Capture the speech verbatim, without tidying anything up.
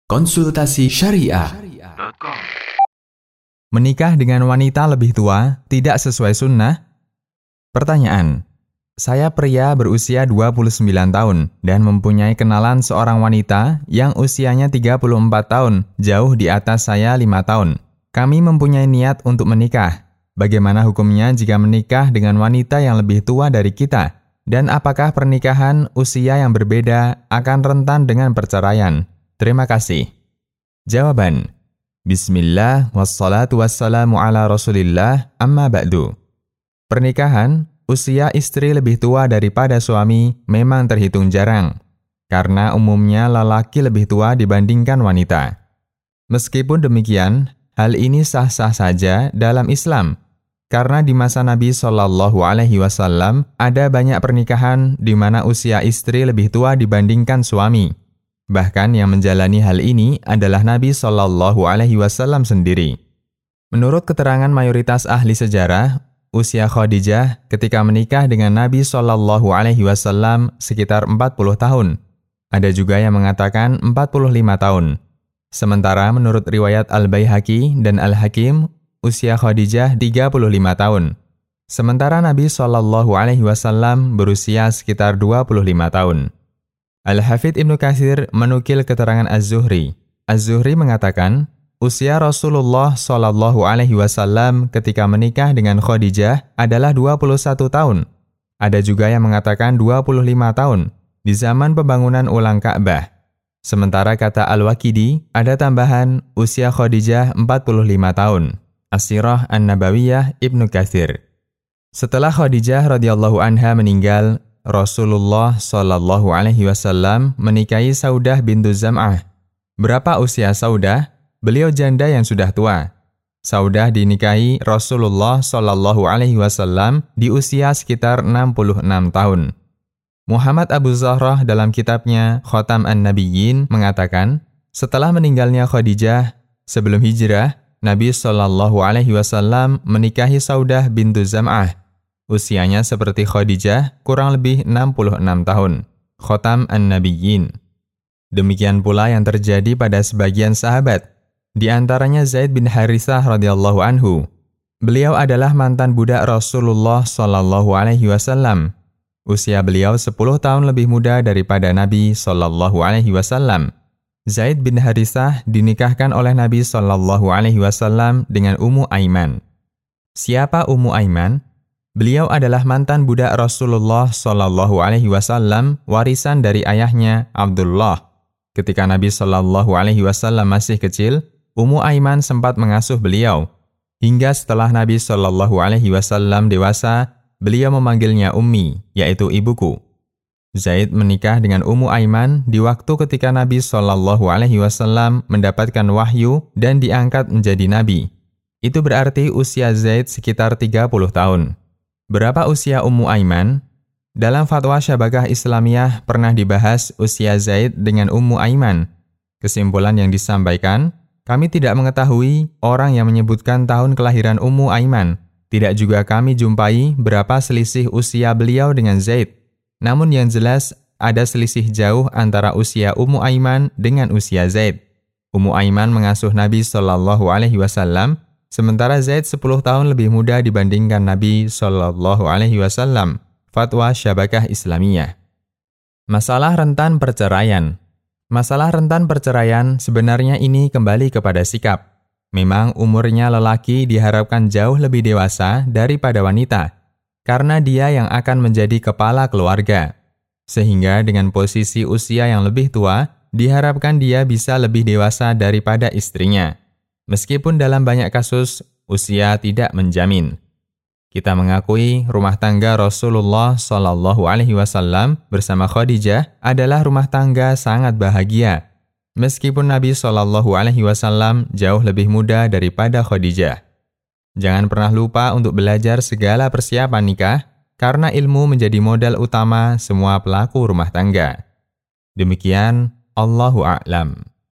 Konsultasi Syariah. Menikah dengan wanita lebih tua tidak sesuai sunnah? Pertanyaan. Saya pria berusia dua puluh sembilan tahun dan mempunyai kenalan seorang wanita yang usianya tiga puluh empat tahun, jauh di atas saya lima tahun. Kami mempunyai niat untuk menikah. Bagaimana hukumnya jika menikah dengan wanita yang lebih tua dari kita? Dan apakah pernikahan usia yang berbeda akan rentan dengan perceraian? Terima kasih. Jawaban. Bismillah wassalatu wassalamu ala rasulillah amma ba'du. Pernikahan, usia istri lebih tua daripada suami memang terhitung jarang, karena umumnya lelaki lebih tua dibandingkan wanita. Meskipun demikian, hal ini sah-sah saja dalam Islam, karena di masa Nabi shallallahu alaihi wasallam ada banyak pernikahan di mana usia istri lebih tua dibandingkan suami. Bahkan yang menjalani hal ini adalah Nabi shallallahu alaihi wasallam sendiri. Menurut keterangan mayoritas ahli sejarah, usia Khadijah ketika menikah dengan Nabi shallallahu alaihi wasallam sekitar empat puluh tahun. Ada juga yang mengatakan empat puluh lima tahun. Sementara menurut riwayat Al-Baihaqi dan Al-Hakim, usia Khadijah tiga puluh lima tahun. Sementara Nabi shallallahu alaihi wasallam berusia sekitar dua puluh lima tahun. Al-Hafidz Ibnu Katsir menukil keterangan Az-Zuhri. Az-Zuhri mengatakan, usia Rasulullah shallallahu alaihi wasallam ketika menikah dengan Khadijah adalah dua puluh satu tahun. Ada juga yang mengatakan dua puluh lima tahun, di zaman pembangunan ulang Ka'bah. Sementara kata Al-Waqidi, ada tambahan usia Khadijah empat puluh lima tahun. As-Sirah An-Nabawiyah Ibnu Katsir. Setelah Khadijah radhiyallahu anha meninggal, Rasulullah shallallahu alaihi wasallam menikahi Saudah bintu Zam'ah. Berapa usia Saudah? Beliau janda yang sudah tua. Saudah dinikahi Rasulullah shallallahu alaihi wasallam di usia sekitar enam puluh enam tahun. Muhammad Abu Zahrah dalam kitabnya Khatam An-Nabiyyin mengatakan, setelah meninggalnya Khadijah, sebelum hijrah, Nabi shallallahu alaihi wasallam menikahi Saudah bintu Zam'ah. Usianya seperti Khadijah, kurang lebih enam puluh enam tahun. Khatam An-Nabiyyin. Demikian pula yang terjadi pada sebagian sahabat, di antaranya Zaid bin Harithah radhiyallahu anhu. Beliau adalah mantan budak Rasulullah shallallahu alaihi wasallam. Usia beliau sepuluh tahun lebih muda daripada Nabi shallallahu alaihi wasallam. Zaid bin Harithah dinikahkan oleh Nabi shallallahu alaihi wasallam dengan Ummu Aiman. Siapa Ummu Aiman? Beliau adalah mantan budak Rasulullah shallallahu alaihi wasallam, warisan dari ayahnya Abdullah. Ketika Nabi shallallahu alaihi wasallam masih kecil, Ummu Aiman sempat mengasuh beliau. Hingga setelah Nabi shallallahu alaihi wasallam dewasa, beliau memanggilnya Ummi, yaitu ibuku. Zaid menikah dengan Ummu Aiman di waktu ketika Nabi shallallahu alaihi wasallam mendapatkan wahyu dan diangkat menjadi nabi. Itu berarti usia Zaid sekitar tiga puluh tahun. Berapa usia Ummu Aiman? Dalam fatwa Syabakah Islamiyah pernah dibahas usia Zaid dengan Ummu Aiman. Kesimpulan yang disampaikan, kami tidak mengetahui orang yang menyebutkan tahun kelahiran Ummu Aiman. Tidak juga kami jumpai berapa selisih usia beliau dengan Zaid. Namun yang jelas, ada selisih jauh antara usia Ummu Aiman dengan usia Zaid. Ummu Aiman mengasuh Nabi shallallahu alaihi wasallam, sementara Zaid sepuluh tahun lebih muda dibandingkan Nabi shallallahu alaihi wasallam. Fatwa Syabakah Islamiyah. Masalah rentan perceraian. Masalah rentan perceraian sebenarnya ini kembali kepada sikap. Memang umurnya lelaki diharapkan jauh lebih dewasa daripada wanita, karena dia yang akan menjadi kepala keluarga. Sehingga dengan posisi usia yang lebih tua, diharapkan dia bisa lebih dewasa daripada istrinya. Meskipun dalam banyak kasus, usia tidak menjamin. Kita mengakui rumah tangga Rasulullah shallallahu alaihi wasallam bersama Khadijah adalah rumah tangga sangat bahagia. Meskipun Nabi shallallahu alaihi wasallam jauh lebih muda daripada Khadijah. Jangan pernah lupa untuk belajar segala persiapan nikah, karena ilmu menjadi modal utama semua pelaku rumah tangga. Demikian, Allahu a'lam.